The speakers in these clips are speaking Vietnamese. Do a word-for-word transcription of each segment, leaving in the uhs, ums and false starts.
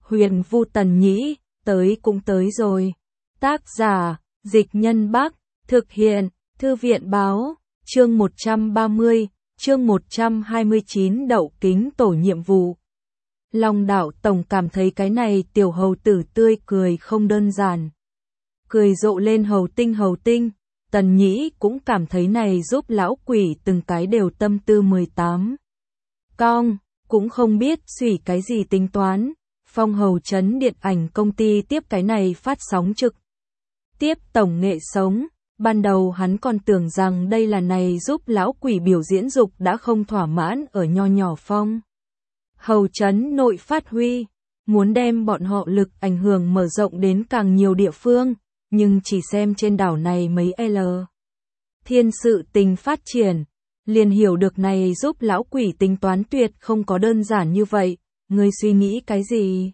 Huyền Vu Tần Nhĩ, tới cũng tới rồi. Tác giả, Dịch Nhân Bắc, thực hiện, Thư viện Báo, chương một trăm ba mươi, chương một trăm hai mươi chín Đậu Kính tổ nhiệm vụ. Long Đạo Tổng cảm thấy cái này tiểu hầu tử tươi cười không đơn giản. Cười rộ lên hầu tinh hầu tinh, Tần Nhĩ cũng cảm thấy này giúp lão quỷ từng cái đều tâm tư mười tám. Cong, cũng không biết suy cái gì tính toán, Phong Hầu Trấn điện ảnh công ty tiếp cái này phát sóng trực tiếp tổng nghệ sống, ban đầu hắn còn tưởng rằng đây là này giúp lão quỷ biểu diễn dục đã không thỏa mãn ở nho nhỏ Phong Hầu Trấn nội phát huy, muốn đem bọn họ lực ảnh hưởng mở rộng đến càng nhiều địa phương, nhưng chỉ xem trên đảo này mấy L. Thiên sự tình phát triển, liền hiểu được này giúp lão quỷ tính toán tuyệt không có đơn giản như vậy, ngươi suy nghĩ cái gì?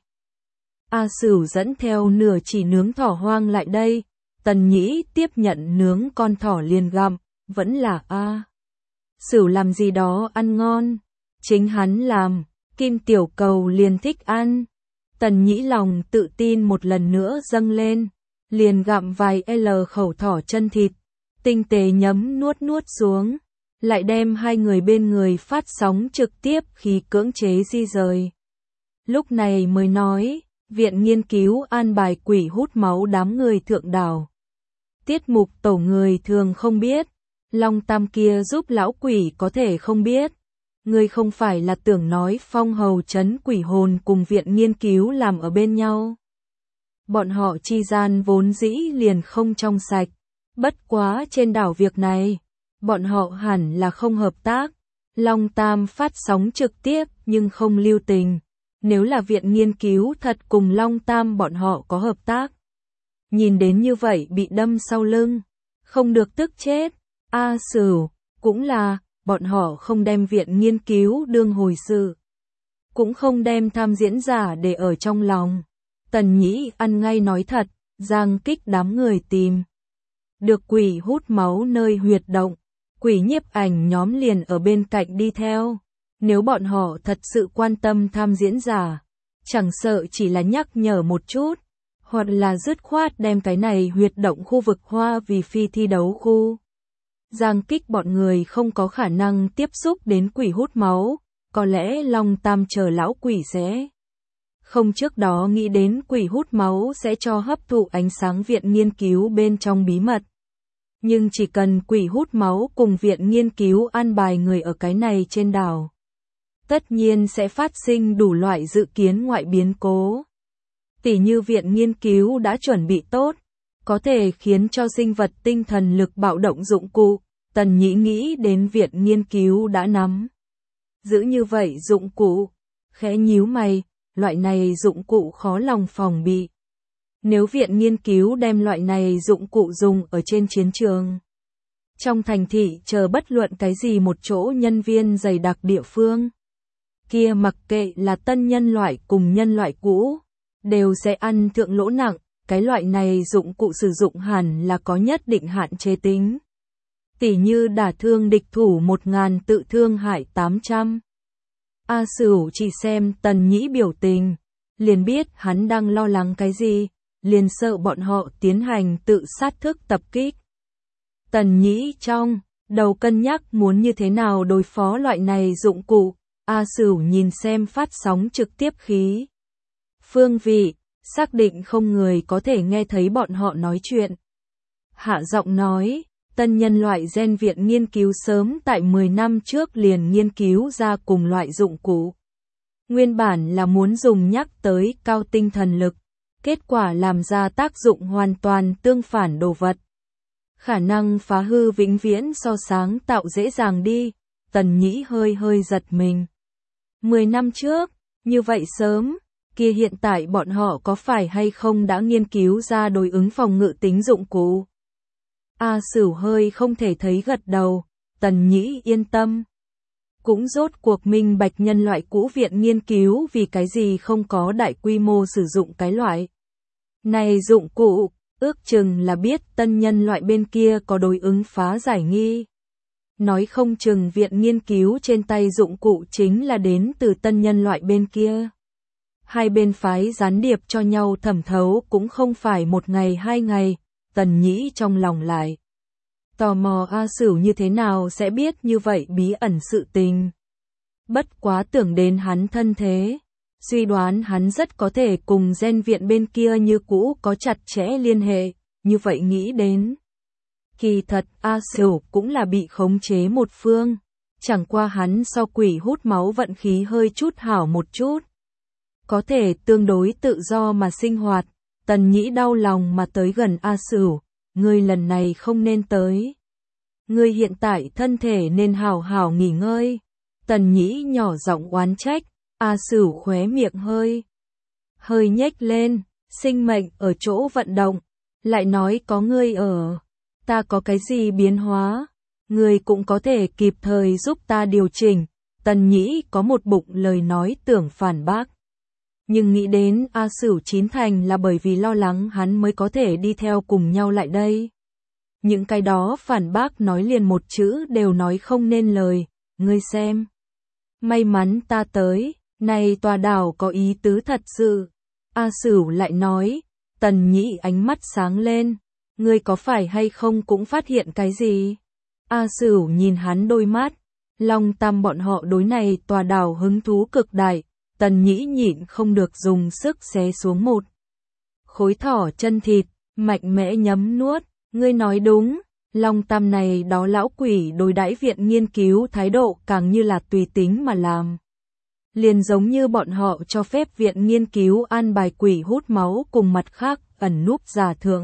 A Sửu dẫn theo nửa chỉ nướng thỏ hoang lại đây, Tần Nhĩ tiếp nhận nướng con thỏ liền gặm, vẫn là A. Sửu làm gì đó ăn ngon, chính hắn làm, Kim Tiểu Cầu liền thích ăn. Tần Nhĩ lòng tự tin một lần nữa dâng lên, liền gặm vài L khẩu thỏ chân thịt, tinh tế nhấm nuốt nuốt xuống, lại đem hai người bên người phát sóng trực tiếp khi cưỡng chế di rời. Lúc này mới nói, viện nghiên cứu an bài quỷ hút máu đám người thượng đảo. Tiết mục tổ người thường không biết, Long Tam kia giúp lão quỷ có thể không biết. Ngươi không phải là tưởng nói Phong Hầu Trấn quỷ hồn cùng viện nghiên cứu làm ở bên nhau. Bọn họ chi gian vốn dĩ liền không trong sạch, bất quá trên đảo việc này, bọn họ hẳn là không hợp tác. Long Tam phát sóng trực tiếp nhưng không lưu tình, nếu là viện nghiên cứu thật cùng Long Tam bọn họ có hợp tác. Nhìn đến như vậy bị đâm sau lưng, không được tức chết. A Sửu, cũng là, bọn họ không đem viện nghiên cứu đương hồi sự, cũng không đem tham diễn giả để ở trong lòng. Tần Nhĩ ăn ngay nói thật, giang kích đám người tìm được quỷ hút máu nơi huyệt động, quỷ nhiếp ảnh nhóm liền ở bên cạnh đi theo. Nếu bọn họ thật sự quan tâm tham diễn giả, chẳng sợ chỉ là nhắc nhở một chút, hoặc là dứt khoát đem cái này huyệt động khu vực hoa vì phi thi đấu khu. Giang kích bọn người không có khả năng tiếp xúc đến quỷ hút máu, có lẽ Long Tam chờ lão quỷ sẽ không trước đó nghĩ đến quỷ hút máu sẽ cho hấp thụ ánh sáng viện nghiên cứu bên trong bí mật. Nhưng chỉ cần quỷ hút máu cùng viện nghiên cứu an bài người ở cái này trên đảo, tất nhiên sẽ phát sinh đủ loại dự kiến ngoại biến cố. Tỉ như viện nghiên cứu đã chuẩn bị tốt, có thể khiến cho sinh vật tinh thần lực bạo động dụng cụ, Tần Nhĩ nghĩ đến viện nghiên cứu đã nắm giữ như vậy dụng cụ, khẽ nhíu mày, loại này dụng cụ khó lòng phòng bị. Nếu viện nghiên cứu đem loại này dụng cụ dùng ở trên chiến trường, trong thành thị chờ bất luận cái gì một chỗ nhân viên dày đặc địa phương, kia mặc kệ là tân nhân loại cùng nhân loại cũ, đều sẽ ăn thượng lỗ nặng. Cái loại này dụng cụ sử dụng hẳn là có nhất định hạn chế tính. Tỉ như đả thương địch thủ một ngàn tự thương hại tám trăm. A Sửu chỉ xem Tần Nhĩ biểu tình, liền biết hắn đang lo lắng cái gì, liền sợ bọn họ tiến hành tự sát thức tập kích. Tần Nhĩ trong đầu cân nhắc muốn như thế nào đối phó loại này dụng cụ, A Sửu nhìn xem phát sóng trực tiếp khí phương vị, xác định không người có thể nghe thấy bọn họ nói chuyện. Hạ giọng nói, tân nhân loại gen viện nghiên cứu sớm tại mười năm trước liền nghiên cứu ra cùng loại dụng cụ. Nguyên bản là muốn dùng nhắc tới cao tinh thần lực, kết quả làm ra tác dụng hoàn toàn tương phản đồ vật. Khả năng phá hư vĩnh viễn so sáng tạo dễ dàng đi, Tần Nhĩ hơi hơi giật mình. Mười năm trước, như vậy sớm, kia hiện tại bọn họ có phải hay không đã nghiên cứu ra đối ứng phòng ngự tính dụng cụ? A Sửu hơi không thể thấy gật đầu, Tần Nhĩ yên tâm. Cũng rốt cuộc minh bạch nhân loại cũ viện nghiên cứu vì cái gì không có đại quy mô sử dụng cái loại này dụng cụ, ước chừng là biết tân nhân loại bên kia có đối ứng phá giải nghi. Nói không chừng viện nghiên cứu trên tay dụng cụ chính là đến từ tân nhân loại bên kia. Hai bên phái gián điệp cho nhau thẩm thấu cũng không phải một ngày hai ngày, Tần Nhĩ trong lòng lại tò mò A Sửu như thế nào sẽ biết như vậy bí ẩn sự tình. Bất quá tưởng đến hắn thân thế, suy đoán hắn rất có thể cùng gen viện bên kia như cũ có chặt chẽ liên hệ, như vậy nghĩ đến. Kỳ thật A Sửu cũng là bị khống chế một phương, chẳng qua hắn so quỷ hút máu vận khí hơi chút hảo một chút. Có thể tương đối tự do mà sinh hoạt, Tần Nhĩ đau lòng mà tới gần A Sửu, ngươi lần này không nên tới. Ngươi hiện tại thân thể nên hảo hảo nghỉ ngơi. Tần Nhĩ nhỏ giọng oán trách, A Sửu khóe miệng hơi, hơi nhếch lên, sinh mệnh ở chỗ vận động, lại nói có ngươi ở, ta có cái gì biến hóa, ngươi cũng có thể kịp thời giúp ta điều chỉnh. Tần Nhĩ có một bụng lời nói tưởng phản bác. Nhưng nghĩ đến A Sửu chín thành là bởi vì lo lắng hắn mới có thể đi theo cùng nhau lại đây. Những cái đó phản bác nói liền một chữ đều nói không nên lời, ngươi xem. May mắn ta tới, này tòa đảo có ý tứ thật sự. A Sửu lại nói, Tần Nhĩ ánh mắt sáng lên, ngươi có phải hay không cũng phát hiện cái gì? A Sửu nhìn hắn đôi mắt, Long Tam bọn họ đối này tòa đảo hứng thú cực đại. Tần Nhĩ nhịn không được dùng sức xé xuống một khối thỏ chân thịt, mạnh mẽ nhấm nuốt, ngươi nói đúng, Long Tam này đó lão quỷ đối đãi viện nghiên cứu thái độ càng như là tùy tính mà làm. Liền giống như bọn họ cho phép viện nghiên cứu an bài quỷ hút máu cùng mặt khác ẩn núp giả thượng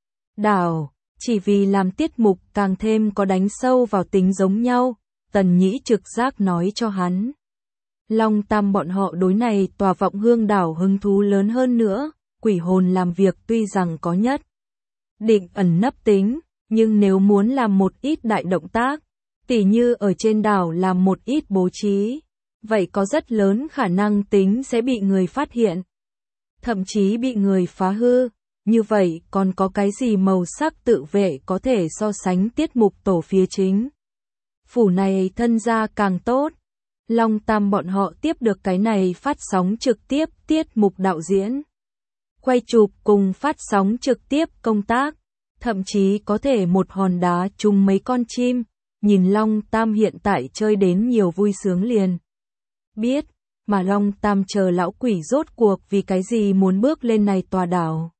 đảo, chỉ vì làm tiết mục càng thêm có đánh sâu vào tính giống nhau, Tần Nhĩ trực giác nói cho hắn. Long Tam bọn họ đối này tòa Vọng Hương đảo hứng thú lớn hơn nữa, quỷ hồn làm việc tuy rằng có nhất định ẩn nấp tính, nhưng nếu muốn làm một ít đại động tác, tỉ như ở trên đảo làm một ít bố trí, vậy có rất lớn khả năng tính sẽ bị người phát hiện, thậm chí bị người phá hư. Như vậy còn có cái gì màu sắc tự vệ có thể so sánh tiết mục tổ phía chính phủ này thân ra càng tốt. Long Tam bọn họ tiếp được cái này phát sóng trực tiếp tiết mục đạo diễn, quay chụp cùng phát sóng trực tiếp công tác, thậm chí có thể một hòn đá trúng mấy con chim, nhìn Long Tam hiện tại chơi đến nhiều vui sướng liền. Biết, mà Long Tam chờ lão quỷ rốt cuộc vì cái gì muốn bước lên này tòa đảo.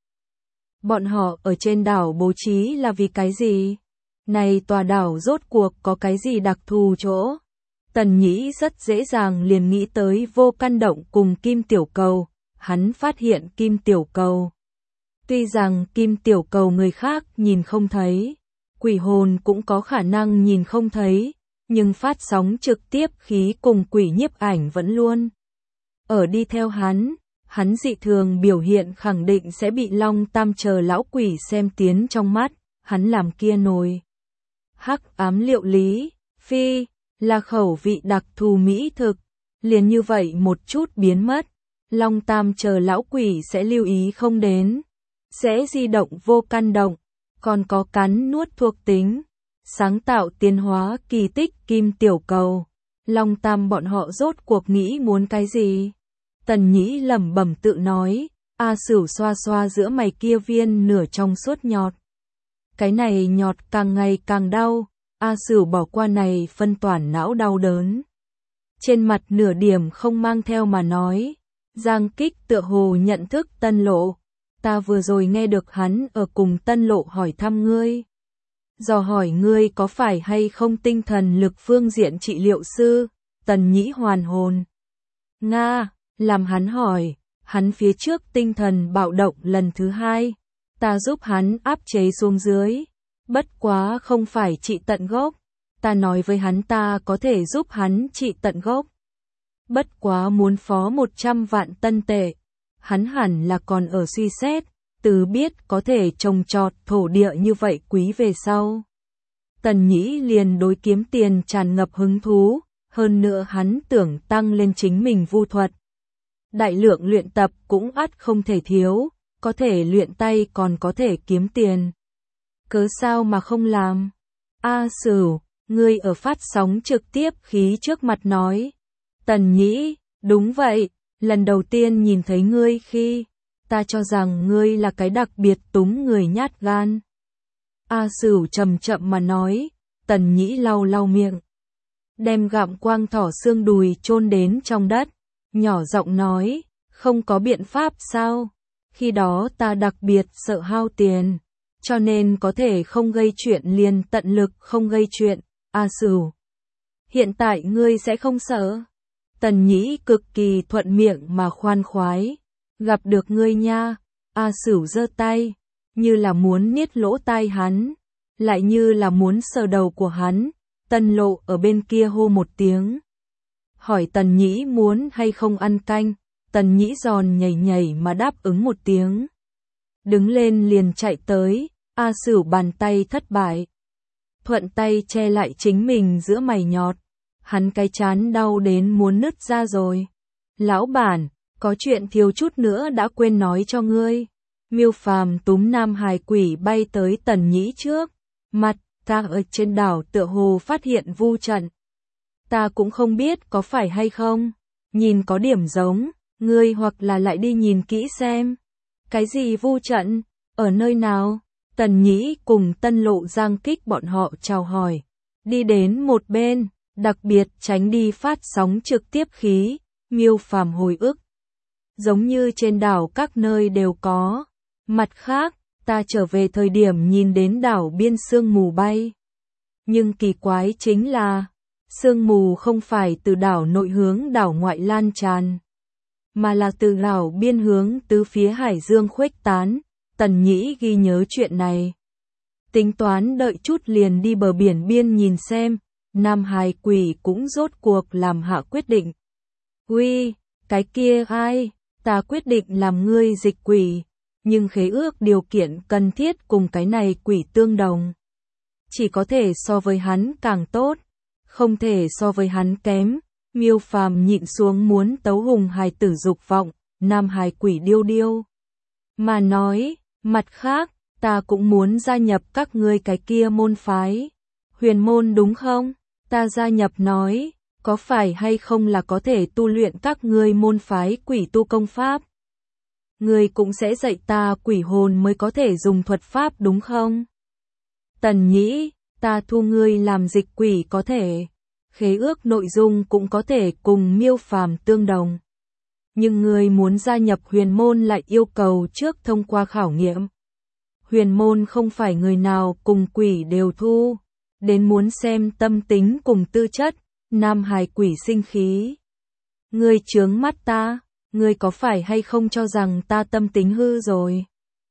Bọn họ ở trên đảo bố trí là vì cái gì? Này tòa đảo rốt cuộc có cái gì đặc thù chỗ? Tần Nhĩ rất dễ dàng liền nghĩ tới Vô Căn Động cùng Kim Tiểu Cầu, hắn phát hiện Kim Tiểu Cầu. Tuy rằng Kim Tiểu Cầu người khác nhìn không thấy, quỷ hồn cũng có khả năng nhìn không thấy, nhưng phát sóng trực tiếp khí cùng quỷ nhiếp ảnh vẫn luôn ở đi theo hắn, hắn dị thường biểu hiện khẳng định sẽ bị Long Tam chờ lão quỷ xem tiến trong mắt, hắn làm kia nồi hắc ám liệu lý, phi là khẩu vị đặc thù mỹ thực, liền như vậy một chút biến mất, Long Tam chờ lão quỷ sẽ lưu ý không đến, sẽ di động Vô Căn Động, còn có cắn nuốt thuộc tính, sáng tạo tiến hóa kỳ tích Kim Tiểu Cầu. Long Tam bọn họ rốt cuộc nghĩ muốn cái gì? Tần Nhĩ lẩm bẩm tự nói, A Sửu xoa xoa giữa mày kia viên nửa trong suốt nhọt. Cái này nhọt càng ngày càng đau. A Sửu bỏ qua này phân toàn não đau đớn. Trên mặt nửa điểm không mang theo mà nói. Giang Kích tựa hồ nhận thức Tân Lộ. Ta vừa rồi nghe được hắn ở cùng Tân Lộ hỏi thăm ngươi. Dò hỏi ngươi có phải hay không tinh thần lực phương diện trị liệu sư. Tần Nhĩ hoàn hồn. Nga, làm hắn hỏi. Hắn phía trước tinh thần bạo động lần thứ hai. Ta giúp hắn áp chế xuống dưới. Bất quá không phải trị tận gốc, ta nói với hắn ta có thể giúp hắn trị tận gốc. Bất quá muốn phó một trăm vạn tân tệ, hắn hẳn là còn ở suy xét, từ biết có thể trồng trọt thổ địa như vậy quý về sau. Tần Nhĩ liền đối kiếm tiền tràn ngập hứng thú, hơn nữa hắn tưởng tăng lên chính mình vu thuật. Đại lượng luyện tập cũng ắt không thể thiếu, có thể luyện tay còn có thể kiếm tiền. Cớ sao mà không làm? A Sửu, ngươi ở phát sóng trực tiếp khí trước mặt nói. Tần Nhĩ, đúng vậy, lần đầu tiên nhìn thấy ngươi khi, ta cho rằng ngươi là cái đặc biệt túng người nhát gan. A Sửu chậm chậm mà nói, Tần Nhĩ lau lau miệng. Đem gặm quang thỏ xương đùi chôn đến trong đất, nhỏ giọng nói, không có biện pháp sao, khi đó ta đặc biệt sợ hao tiền, cho nên có thể không gây chuyện liền tận lực không gây chuyện, A Sửu. Hiện tại ngươi sẽ không sợ. Tần Nhĩ cực kỳ thuận miệng mà khoan khoái, gặp được ngươi nha, A Sửu giơ tay, như là muốn niết lỗ tai hắn, lại như là muốn sờ đầu của hắn. Tân Lộ ở bên kia hô một tiếng, hỏi Tần Nhĩ muốn hay không ăn canh. Tần Nhĩ giòn nhảy nhảy mà đáp ứng một tiếng, đứng lên liền chạy tới. A Sửu bàn tay thất bại, thuận tay che lại chính mình giữa mày nhọt, hắn cái chán đau đến muốn nứt ra rồi. Lão bản, có chuyện thiếu chút nữa đã quên nói cho ngươi. Miêu Phàm túm Nam Hải Quỷ bay tới Tần Nhĩ trước mặt. Ta ở trên đảo tựa hồ phát hiện vu trận. Ta cũng không biết có phải hay không, nhìn có điểm giống, ngươi hoặc là lại đi nhìn kỹ xem. Cái gì vu trận, ở nơi nào? Tần Nhĩ cùng Tân Lộ Giang Kích bọn họ chào hỏi, đi đến một bên, đặc biệt tránh đi phát sóng trực tiếp khí. Miêu Phàm hồi ức, giống như trên đảo các nơi đều có. Mặt khác, ta trở về thời điểm nhìn đến đảo biên sương mù bay. Nhưng kỳ quái chính là, sương mù không phải từ đảo nội hướng đảo ngoại lan tràn, mà là từ đảo biên hướng tứ phía hải dương khuếch tán. Tần Nhĩ ghi nhớ chuyện này, tính toán đợi chút liền đi bờ biển biên nhìn xem. Nam Hải Quỷ cũng rốt cuộc làm hạ quyết định. Uy, cái kia ai, ta quyết định làm ngươi dịch quỷ. Nhưng khế ước điều kiện cần thiết cùng cái này quỷ tương đồng. Chỉ có thể so với hắn càng tốt, không thể so với hắn kém. Miêu Phàm nhịn xuống muốn tấu hùng hài tử dục vọng. Nam Hải Quỷ điêu điêu mà nói, mặt khác, ta cũng muốn gia nhập các ngươi cái kia môn phái. Huyền môn đúng không? Ta gia nhập nói, có phải hay không là có thể tu luyện các ngươi môn phái quỷ tu công pháp? Ngươi cũng sẽ dạy ta quỷ hồn mới có thể dùng thuật pháp đúng không? Tần Nhĩ, ta thu ngươi làm dịch quỷ có thể. Khế ước nội dung cũng có thể cùng Miêu Phàm tương đồng. Nhưng ngươi muốn gia nhập huyền môn lại yêu cầu trước thông qua khảo nghiệm. Huyền môn không phải người nào cùng quỷ đều thu, đến muốn xem tâm tính cùng tư chất. Nam Hải Quỷ sinh khí. Ngươi chướng mắt ta. Ngươi có phải hay không cho rằng ta tâm tính hư rồi?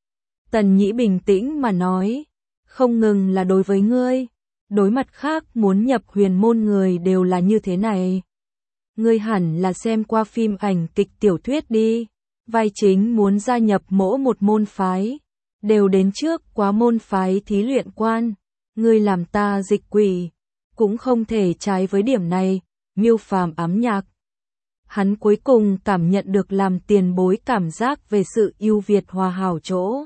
Tần Nhĩ bình tĩnh mà nói, không ngừng là đối với ngươi, đối mặt khác muốn nhập huyền môn người đều là như thế này. Ngươi hẳn là xem qua phim ảnh kịch tiểu thuyết đi, vai chính muốn gia nhập mỗi một môn phái, đều đến trước quá môn phái thí luyện quan. Ngươi làm ta dịch quỷ, cũng không thể trái với điểm này. Miêu Phàm ám nhạc. Hắn cuối cùng cảm nhận được làm tiền bối cảm giác về sự ưu việt hòa hảo chỗ.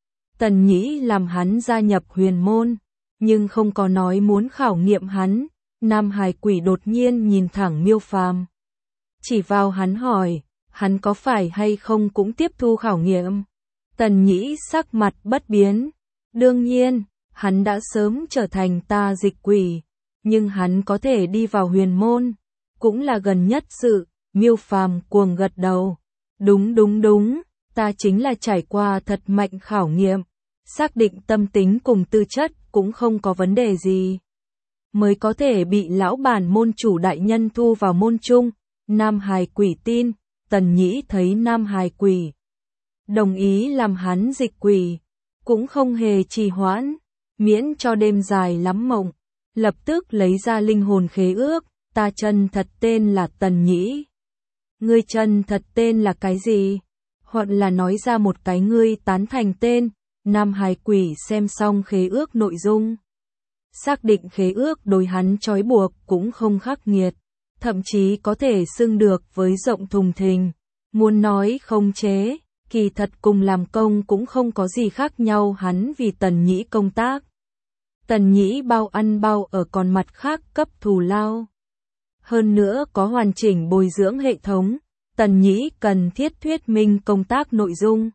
Tần Nhĩ làm hắn gia nhập huyền môn, nhưng không có nói muốn khảo nghiệm hắn. Nam Hải Quỷ đột nhiên nhìn thẳng Miêu Phàm, chỉ vào hắn hỏi, hắn có phải hay không cũng tiếp thu khảo nghiệm? Tần Nhĩ sắc mặt bất biến, đương nhiên, hắn đã sớm trở thành ta dịch quỷ, nhưng hắn có thể đi vào huyền môn, cũng là gần nhất sự. Miêu Phàm cuồng gật đầu, đúng đúng đúng, ta chính là trải qua thật mạnh khảo nghiệm, xác định tâm tính cùng tư chất cũng không có vấn đề gì, mới có thể bị lão bản môn chủ đại nhân thu vào môn chung. Nam Hải Quỷ tin. Tần Nhĩ thấy Nam Hải Quỷ đồng ý làm hắn dịch quỷ, cũng không hề trì hoãn, miễn cho đêm dài lắm mộng, lập tức lấy ra linh hồn khế ước. Ta chân thật tên là Tần Nhĩ. Ngươi chân thật tên là cái gì? Hoặc là nói ra một cái ngươi tán thành tên. Nam Hải Quỷ xem xong khế ước nội dung, xác định khế ước đối hắn trói buộc cũng không khắc nghiệt, thậm chí có thể xưng được với rộng thùng thình. Muốn nói không chế, kỳ thật cùng làm công cũng không có gì khác nhau. Hắn vì Tần Nhĩ công tác, Tần Nhĩ bao ăn bao ở, còn mặt khác cấp thù lao. Hơn nữa có hoàn chỉnh bồi dưỡng hệ thống, Tần Nhĩ cần thiết thuyết minh công tác nội dung.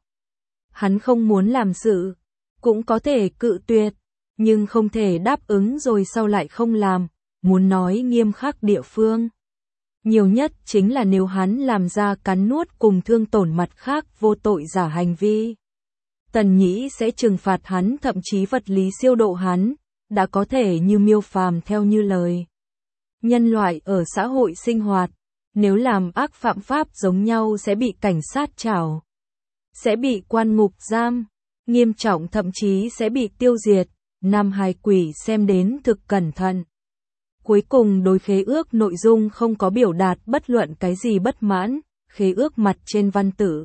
Hắn không muốn làm sự, cũng có thể cự tuyệt, nhưng không thể đáp ứng rồi sau lại không làm, muốn nói nghiêm khắc địa phương. Nhiều nhất chính là nếu hắn làm ra cắn nuốt cùng thương tổn mặt khác vô tội giả hành vi. Tần Nhĩ sẽ trừng phạt hắn, thậm chí vật lý siêu độ hắn, đã có thể như Miêu Phàm theo như lời. Nhân loại ở xã hội sinh hoạt, nếu làm ác phạm pháp giống nhau sẽ bị cảnh sát trảo, sẽ bị quan ngục giam, nghiêm trọng thậm chí sẽ bị tiêu diệt. Nam Hải Quỷ xem đến thực cẩn thận. Cuối cùng đối khế ước nội dung không có biểu đạt bất luận cái gì bất mãn, khế ước mặt trên văn tự.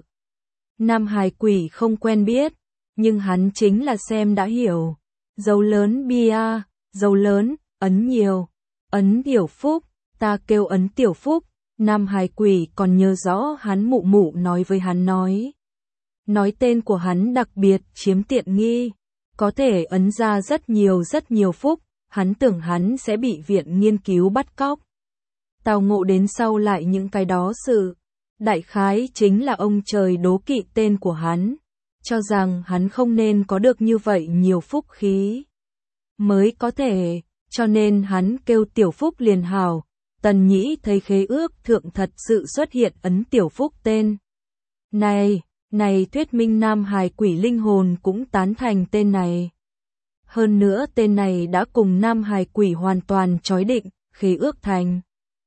Nam Hải Quỷ không quen biết, nhưng hắn chính là xem đã hiểu. Dấu lớn bia, dấu lớn, ấn nhiều, ấn tiểu phúc, ta kêu ấn tiểu phúc. Nam Hải Quỷ còn nhớ rõ hắn mụ mụ nói với hắn nói. Nói tên của hắn đặc biệt chiếm tiện nghi, có thể ấn ra rất nhiều rất nhiều phúc, hắn tưởng hắn sẽ bị viện nghiên cứu bắt cóc. Tào Ngộ đến sau lại những cái đó sự, đại khái chính là ông trời đố kỵ tên của hắn, cho rằng hắn không nên có được như vậy nhiều phúc khí. Mới có thể, cho nên hắn kêu tiểu phúc liền hào. Tần Nhĩ thấy khế ước thượng thật sự xuất hiện ấn tiểu phúc tên. Này, này thuyết minh Nam Hải Quỷ linh hồn cũng tán thành tên này. Hơn nữa tên này đã cùng Nam Hải Quỷ hoàn toàn chói định, khế ước thành.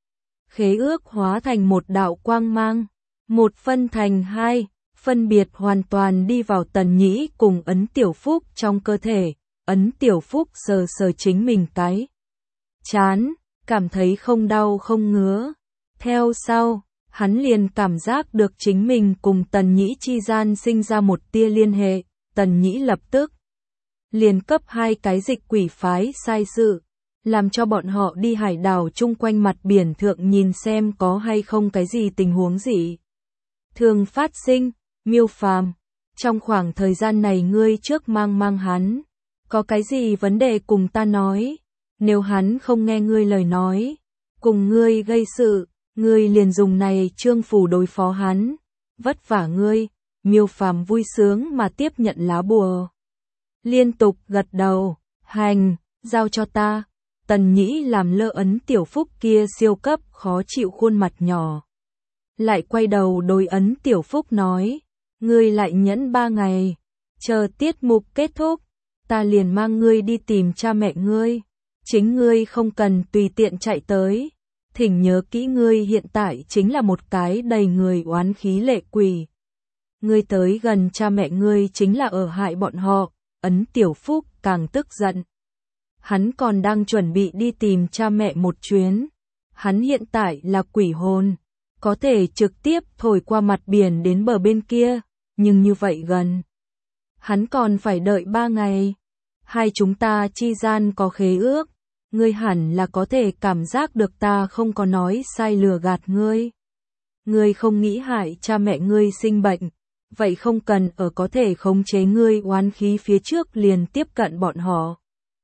Khế ước hóa thành một đạo quang mang, một phân thành hai, phân biệt hoàn toàn đi vào Tần Nhĩ cùng ấn tiểu phúc trong cơ thể. Ấn tiểu phúc sờ sờ chính mình cái chán, cảm thấy không đau không ngứa. Theo sau, hắn liền cảm giác được chính mình cùng Tần Nhĩ chi gian sinh ra một tia liên hệ. Tần Nhĩ lập tức liền cấp hai cái dịch quỷ phái sai sự, làm cho bọn họ đi hải đảo chung quanh mặt biển thượng nhìn xem có hay không cái gì tình huống gì thường phát sinh. Miêu Phàm, trong khoảng thời gian này ngươi trước mang mang hắn, có cái gì vấn đề cùng ta nói, nếu hắn không nghe ngươi lời nói, cùng ngươi gây sự, ngươi liền dùng này trương phù đối phó hắn, vất vả ngươi. Miêu Phàm vui sướng mà tiếp nhận lá bùa, liên tục gật đầu, hành, giao cho ta. Tần Nhĩ làm lơ ấn tiểu phúc kia siêu cấp khó chịu khuôn mặt nhỏ, lại quay đầu đối ấn tiểu phúc nói, ngươi lại nhẫn ba ngày, chờ tiết mục kết thúc, ta liền mang ngươi đi tìm cha mẹ ngươi, chính ngươi không cần tùy tiện chạy tới, thỉnh nhớ kỹ ngươi hiện tại chính là một cái đầy người oán khí lệ quỷ. Ngươi tới gần cha mẹ ngươi chính là ở hại bọn họ. Ấn tiểu phúc càng tức giận. Hắn còn đang chuẩn bị đi tìm cha mẹ một chuyến. Hắn hiện tại là quỷ hồn, có thể trực tiếp thổi qua mặt biển đến bờ bên kia, nhưng như vậy gần. Hắn còn phải đợi ba ngày. Hai chúng ta chi gian có khế ước, ngươi hẳn là có thể cảm giác được ta không có nói sai lừa gạt ngươi. Ngươi không nghĩ hại cha mẹ ngươi sinh bệnh, vậy không cần ở có thể khống chế ngươi oán khí phía trước liền tiếp cận bọn họ.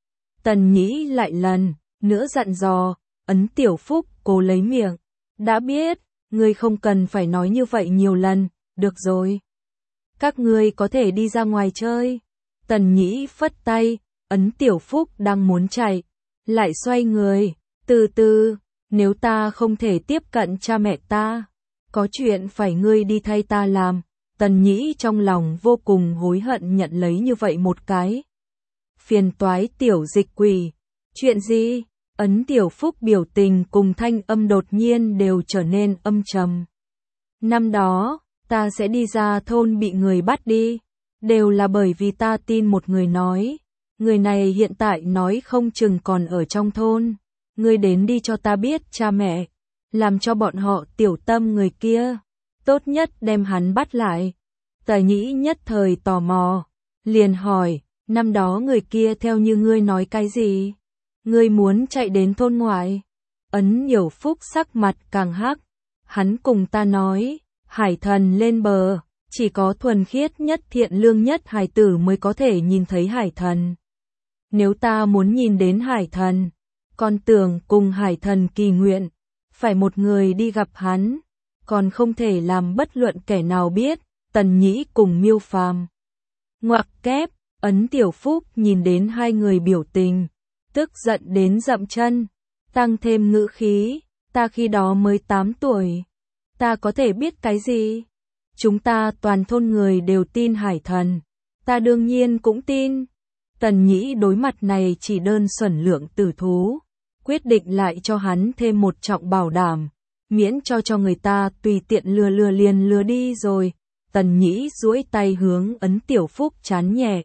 Tần Nhĩ lại lần nữa dặn dò, ấn tiểu phúc cố lấy miệng, đã biết, ngươi không cần phải nói như vậy nhiều lần, được rồi. Các ngươi có thể đi ra ngoài chơi. Tần Nhĩ phất tay, ấn tiểu phúc đang muốn chạy, lại xoay người, từ từ, nếu ta không thể tiếp cận cha mẹ ta, có chuyện phải ngươi đi thay ta làm. Tần Nhĩ trong lòng vô cùng hối hận nhận lấy như vậy một cái phiền toái tiểu dịch quỷ. Chuyện gì? Ấn tiểu phúc biểu tình cùng thanh âm đột nhiên đều trở nên âm trầm. Năm đó, ta sẽ đi ra thôn bị người bắt đi, đều là bởi vì ta tin một người nói, người này hiện tại nói không chừng còn ở trong thôn, ngươi đến đi cho ta biết cha mẹ, làm cho bọn họ tiểu tâm người kia, tốt nhất đem hắn bắt lại. Tần Nhĩ nhất thời tò mò, liền hỏi, năm đó người kia theo như ngươi nói cái gì? Ngươi muốn chạy đến thôn ngoại? Ấn Nhiều Phúc sắc mặt càng hắc, hắn cùng ta nói, hải thần lên bờ, chỉ có thuần khiết nhất thiện lương nhất hải tử mới có thể nhìn thấy hải thần. Nếu ta muốn nhìn đến hải thần, con tưởng cùng hải thần kỳ nguyện, phải một người đi gặp hắn, còn không thể làm bất luận kẻ nào biết, Tần Nhĩ cùng Miêu Phàm. Ngoặc kép, Ấn Tiểu Phúc nhìn đến hai người biểu tình, tức giận đến dậm chân, tăng thêm ngữ khí, ta khi đó mới tám tuổi, ta có thể biết cái gì? Chúng ta toàn thôn người đều tin hải thần, ta đương nhiên cũng tin. Tần Nhĩ đối mặt này chỉ đơn thuần lượng tử thú, quyết định lại cho hắn thêm một trọng bảo đảm, miễn cho cho người ta tùy tiện lừa lừa liền lừa đi rồi. Tần Nhĩ duỗi tay hướng Ấn Tiểu Phúc chán nhẹ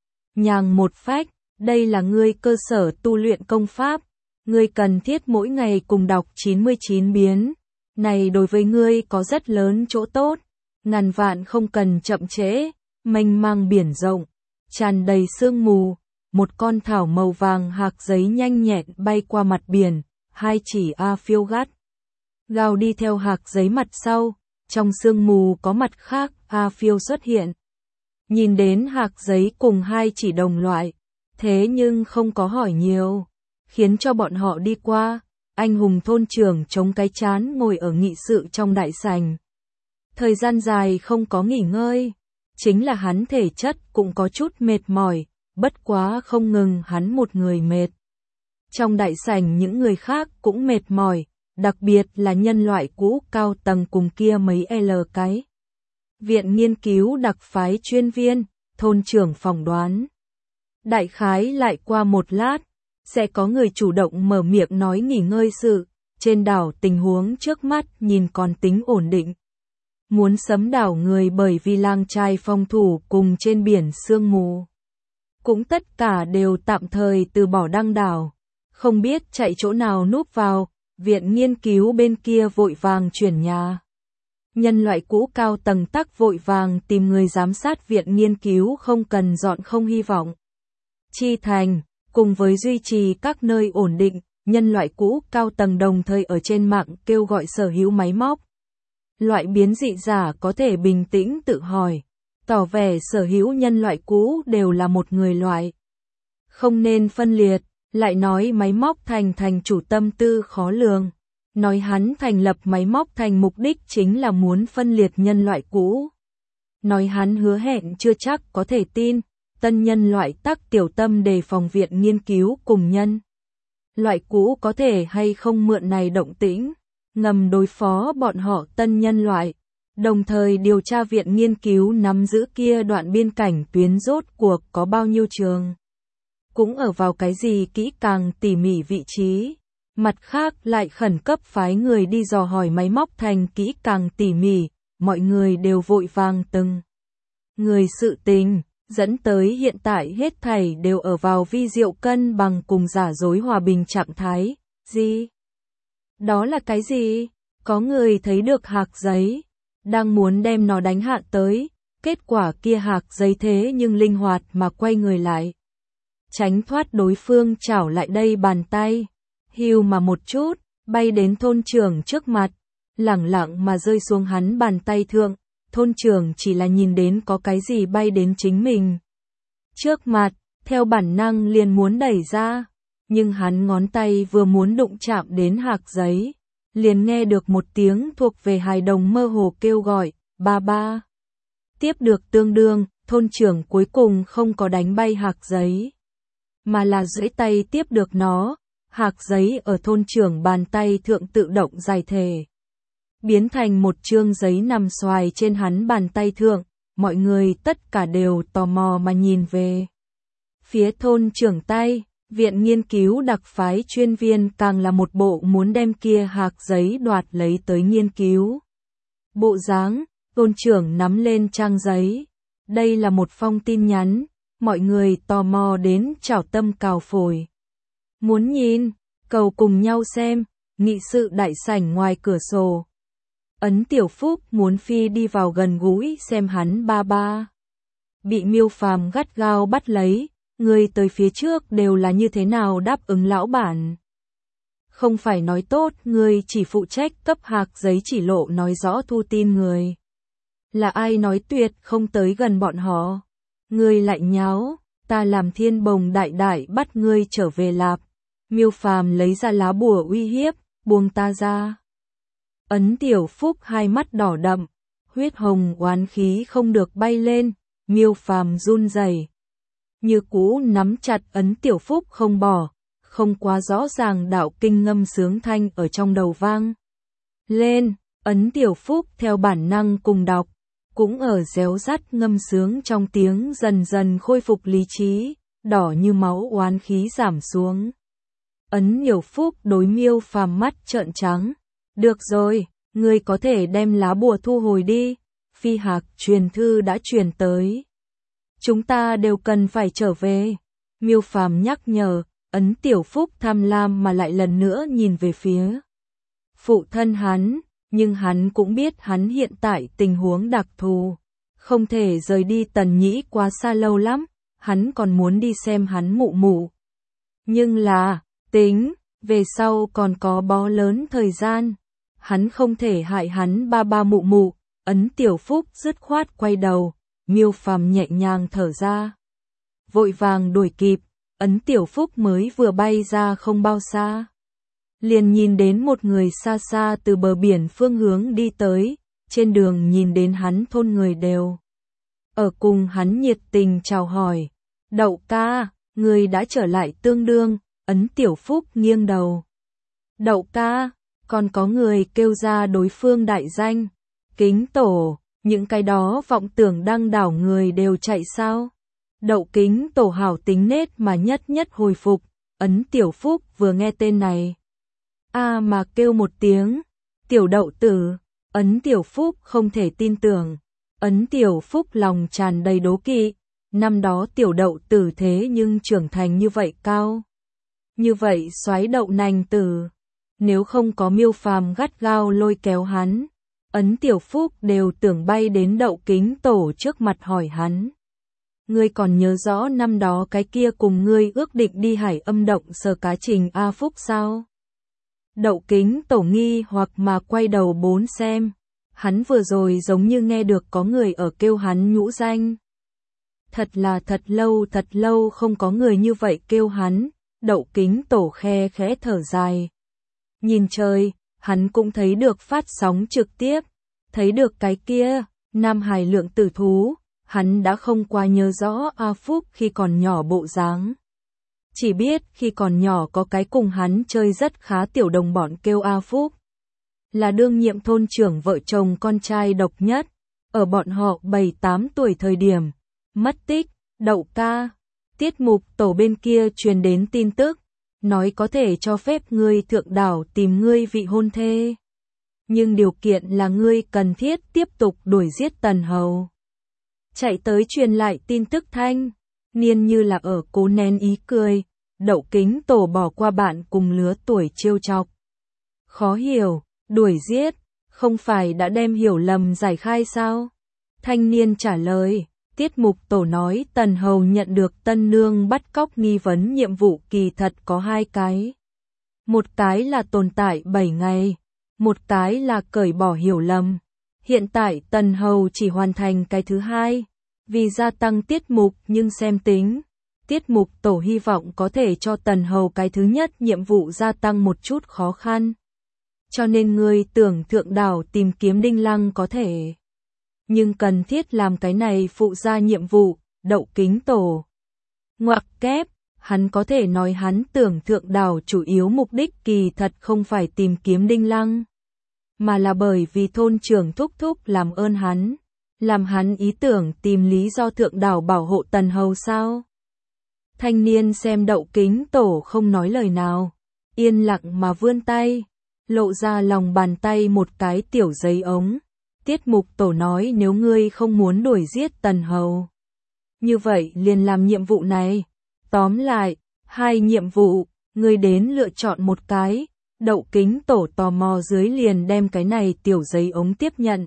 nhàng một phách, đây là ngươi cơ sở tu luyện công pháp, ngươi cần thiết mỗi ngày cùng đọc chín mươi chín biến, này đối với ngươi có rất lớn chỗ tốt, ngàn vạn không cần chậm trễ. Mênh mang biển rộng, tràn đầy sương mù, một con thảo màu vàng hạc giấy nhanh nhẹn bay qua mặt biển, hai chỉ A Phiêu gắt gao đi theo hạc giấy mặt sau, trong sương mù có mặt khác A Phiêu xuất hiện. Nhìn đến hạc giấy cùng hai chỉ đồng loại, thế nhưng không có hỏi nhiều, khiến cho bọn họ đi qua. Anh hùng thôn trưởng chống cái chán ngồi ở nghị sự trong đại sảnh. Thời gian dài không có nghỉ ngơi, chính là hắn thể chất cũng có chút mệt mỏi, bất quá không ngừng hắn một người mệt. Trong đại sảnh những người khác cũng mệt mỏi, đặc biệt là nhân loại cũ cao tầng cùng kia mấy L cái. Viện nghiên cứu đặc phái chuyên viên, thôn trưởng phỏng đoán. Đại khái lại qua một lát, sẽ có người chủ động mở miệng nói nghỉ ngơi sự, trên đảo tình huống trước mắt nhìn còn tính ổn định. Muốn sấm đảo người bởi vì lang trai phòng thủ cùng trên biển sương mù. Cũng tất cả đều tạm thời từ bỏ đăng đảo, không biết chạy chỗ nào núp vào, viện nghiên cứu bên kia vội vàng chuyển nhà. Nhân loại cũ cao tầng tắc vội vàng tìm người giám sát viện nghiên cứu không cần dọn không hy vọng. Chi thành, cùng với duy trì các nơi ổn định, nhân loại cũ cao tầng đồng thời ở trên mạng kêu gọi sở hữu máy móc. Loại biến dị giả có thể bình tĩnh tự hỏi, tỏ vẻ sở hữu nhân loại cũ đều là một người loại. Không nên phân liệt, lại nói máy móc thành thành chủ tâm tư khó lường. Nói hắn thành lập máy móc thành mục đích chính là muốn phân liệt nhân loại cũ. Nói hắn hứa hẹn chưa chắc có thể tin, tân nhân loại tắc tiểu tâm đề phòng viện nghiên cứu cùng nhân. Loại cũ có thể hay không mượn này động tĩnh, ngầm đối phó bọn họ tân nhân loại, đồng thời điều tra viện nghiên cứu nắm giữ kia đoạn biên cảnh tuyến rốt cuộc có bao nhiêu trường. Cũng ở vào cái gì kỹ càng tỉ mỉ vị trí. Mặt khác lại khẩn cấp phái người đi dò hỏi máy móc thành kỹ càng tỉ mỉ, mọi người đều vội vàng từng người sự tình, dẫn tới hiện tại hết thảy đều ở vào vi diệu cân bằng cùng giả dối hòa bình trạng thái. Gì? Đó là cái gì? Có người thấy được hạc giấy, đang muốn đem nó đánh hạ tới, kết quả kia hạc giấy thế nhưng linh hoạt mà quay người lại. Tránh thoát đối phương chảo lại đây bàn tay. Hiu mà một chút, bay đến thôn trưởng trước mặt, lẳng lặng mà rơi xuống hắn bàn tay thượng, thôn trưởng chỉ là nhìn đến có cái gì bay đến chính mình. Trước mặt, theo bản năng liền muốn đẩy ra, nhưng hắn ngón tay vừa muốn đụng chạm đến hạc giấy, liền nghe được một tiếng thuộc về hài đồng mơ hồ kêu gọi, ba ba. Tiếp được tương đương, thôn trưởng cuối cùng không có đánh bay hạc giấy, mà là duỗi tay tiếp được nó. Hạc giấy ở thôn trưởng bàn tay thượng tự động giải thể, biến thành một chương giấy nằm xoài trên hắn bàn tay thượng, mọi người tất cả đều tò mò mà nhìn về. Phía thôn trưởng tay, viện nghiên cứu đặc phái chuyên viên càng là một bộ muốn đem kia hạc giấy đoạt lấy tới nghiên cứu. Bộ dáng, thôn trưởng nắm lên trang giấy, đây là một phong tin nhắn, mọi người tò mò đến chảo tâm cào phổi. Muốn nhìn, cầu cùng nhau xem, nghị sự đại sảnh ngoài cửa sổ. Ấn Tiểu Phúc muốn phi đi vào gần gũi xem hắn ba ba. Bị Miêu Phàm gắt gao bắt lấy, người tới phía trước đều là như thế nào đáp ứng lão bản. Không phải nói tốt, người chỉ phụ trách cấp hạc giấy chỉ lộ nói rõ thu tin người. Là ai nói tuyệt không tới gần bọn họ. Người lại nháo, ta làm thiên bồng đại đại bắt ngươi trở về lạp. Miêu Phàm lấy ra lá bùa uy hiếp, buông ta ra. Ấn Tiểu Phúc hai mắt đỏ đậm, huyết hồng oán khí không được bay lên, Miêu Phàm run rẩy, như cũ nắm chặt Ấn Tiểu Phúc không bỏ, không quá rõ ràng đạo kinh ngâm sướng thanh ở trong đầu vang lên, Ấn Tiểu Phúc theo bản năng cùng đọc, cũng ở réo rắt ngâm sướng trong tiếng dần dần khôi phục lý trí, đỏ như máu oán khí giảm xuống. Ấn Tiểu Phúc đối Miêu Phàm mắt trợn trắng, được rồi, ngươi có thể đem lá bùa thu hồi đi, Phi Hạc truyền thư đã truyền tới. Chúng ta đều cần phải trở về. Miêu Phàm nhắc nhở, Ấn Tiểu Phúc tham lam mà lại lần nữa nhìn về phía phụ thân hắn, nhưng hắn cũng biết hắn hiện tại tình huống đặc thù, không thể rời đi Tần Nhĩ quá xa lâu lắm, hắn còn muốn đi xem hắn mụ mụ. Nhưng là, tính, về sau còn có bó lớn thời gian, hắn không thể hại hắn ba ba mụ mụ, Ấn Tiểu Phúc dứt khoát quay đầu, Miêu Phàm nhẹ nhàng thở ra, vội vàng đuổi kịp, Ấn Tiểu Phúc mới vừa bay ra không bao xa, liền nhìn đến một người xa xa từ bờ biển phương hướng đi tới, trên đường nhìn đến hắn thôn người đều ở cùng hắn nhiệt tình chào hỏi, Đậu ca, người đã trở lại Tương Đương, Ấn Tiểu Phúc nghiêng đầu. Đậu ca, còn có người kêu ra đối phương đại danh, Kính Tổ, những cái đó vọng tưởng đăng đảo người đều chạy sao? Đậu Kính Tổ hảo tính nết mà nhất nhất hồi phục, Ấn Tiểu Phúc vừa nghe tên này. A à mà kêu một tiếng, Tiểu Đậu Tử, Ấn Tiểu Phúc không thể tin tưởng, Ấn Tiểu Phúc lòng tràn đầy đố kỵ, năm đó Tiểu Đậu Tử thế nhưng trưởng thành như vậy cao. Như vậy xoáy đậu nành tử, nếu không có Miêu Phàm gắt gao lôi kéo hắn, Ấn Tiểu Phúc đều tưởng bay đến Đậu Kính Tổ trước mặt hỏi hắn. Ngươi còn nhớ rõ năm đó cái kia cùng ngươi ước định đi Hải Âm động sờ cá Trình A Phúc sao? Đậu Kính Tổ nghi hoặc mà quay đầu bốn xem, hắn vừa rồi giống như nghe được có người ở kêu hắn nhũ danh. Thật là thật lâu thật lâu không có người như vậy kêu hắn, Đậu Kính Tổ khe khẽ thở dài. Nhìn trời, hắn cũng thấy được phát sóng trực tiếp, thấy được cái kia, Nam Hải lượng tử thú, hắn đã không qua nhớ rõ A Phúc khi còn nhỏ bộ dáng. Chỉ biết khi còn nhỏ có cái cùng hắn chơi rất khá tiểu đồng bọn kêu A Phúc. Là đương nhiệm thôn trưởng vợ chồng con trai độc nhất, ở bọn họ bảy tám tuổi thời điểm, mất tích, Đậu ca. Tiết mục tổ bên kia truyền đến tin tức, nói có thể cho phép ngươi thượng đảo tìm ngươi vị hôn thê. Nhưng điều kiện là ngươi cần thiết tiếp tục đuổi giết Tần Hầu. Chạy tới truyền lại tin tức thanh, Niên như là ở cố nén ý cười, Đậu Kính Tổ bỏ qua bạn cùng lứa tuổi trêu chọc. Khó hiểu, đuổi giết, không phải đã đem hiểu lầm giải khai sao? Thanh niên trả lời. Tiết mục tổ nói Tần Hầu nhận được tân nương bắt cóc nghi vấn nhiệm vụ kỳ thật có hai cái. Một cái là tồn tại bảy ngày, một cái là cởi bỏ hiểu lầm. Hiện tại Tần Hầu chỉ hoàn thành cái thứ hai, vì gia tăng tiết mục nhưng xem tính. Tiết mục tổ hy vọng có thể cho Tần Hầu cái thứ nhất nhiệm vụ gia tăng một chút khó khăn. Cho nên người tưởng thượng đảo tìm kiếm Đinh Lăng có thể. Nhưng cần thiết làm cái này phụ gia nhiệm vụ, Đậu Kính Tổ. Ngoặc kép, hắn có thể nói hắn tưởng thượng đảo chủ yếu mục đích kỳ thật không phải tìm kiếm Đinh Lăng, mà là bởi vì thôn trưởng thúc thúc làm ơn hắn, làm hắn ý tưởng tìm lý do thượng đảo bảo hộ Tần Hầu sao. Thanh niên xem Đậu Kính Tổ không nói lời nào, yên lặng mà vươn tay, lộ ra lòng bàn tay một cái tiểu giấy ống. Tiết mục tổ nói nếu ngươi không muốn đuổi giết Tần Hầu, như vậy liền làm nhiệm vụ này. Tóm lại, hai nhiệm vụ, ngươi đến lựa chọn một cái. Đậu Kính Tổ tò mò dưới liền đem cái này tiểu giấy ống tiếp nhận.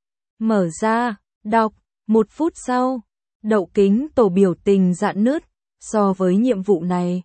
Mở ra, đọc, một phút sau, Đậu Kính Tổ biểu tình rạn nứt, so với nhiệm vụ này.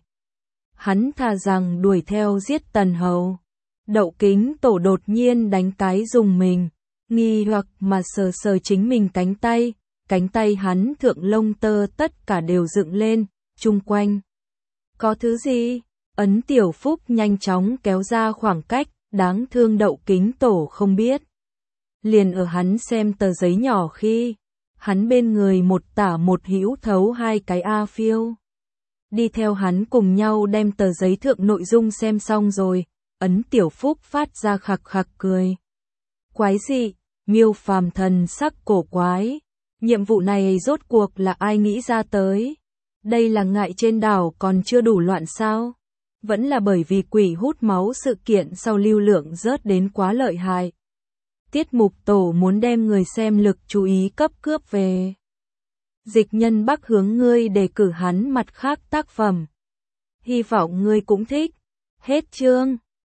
Hắn thà rằng đuổi theo giết Tần Hầu. Đậu Kính Tổ đột nhiên đánh cái dùng mình. Nghi hoặc mà sờ sờ chính mình cánh tay, cánh tay hắn thượng lông tơ tất cả đều dựng lên, chung quanh. Có thứ gì? Ấn Tiểu Phúc nhanh chóng kéo ra khoảng cách, đáng thương Đậu Kính Tổ không biết. Liền ở hắn xem tờ giấy nhỏ khi, hắn bên người một tả một hữu thấu hai cái A phiêu. Đi theo hắn cùng nhau đem tờ giấy thượng nội dung xem xong rồi, Ấn Tiểu Phúc phát ra khặc khặc cười. Quái dị, Miêu Phàm thần sắc cổ quái. Nhiệm vụ này rốt cuộc là ai nghĩ ra tới? Đây là ngại trên đảo còn chưa đủ loạn sao? Vẫn là bởi vì quỷ hút máu sự kiện sau lưu lượng rớt đến quá lợi hại. Tiết mục tổ muốn đem người xem lực chú ý cấp cướp về. Dịch Nhân Bắc hướng ngươi đề cử hắn mặt khác tác phẩm. Hy vọng ngươi cũng thích. Hết chương.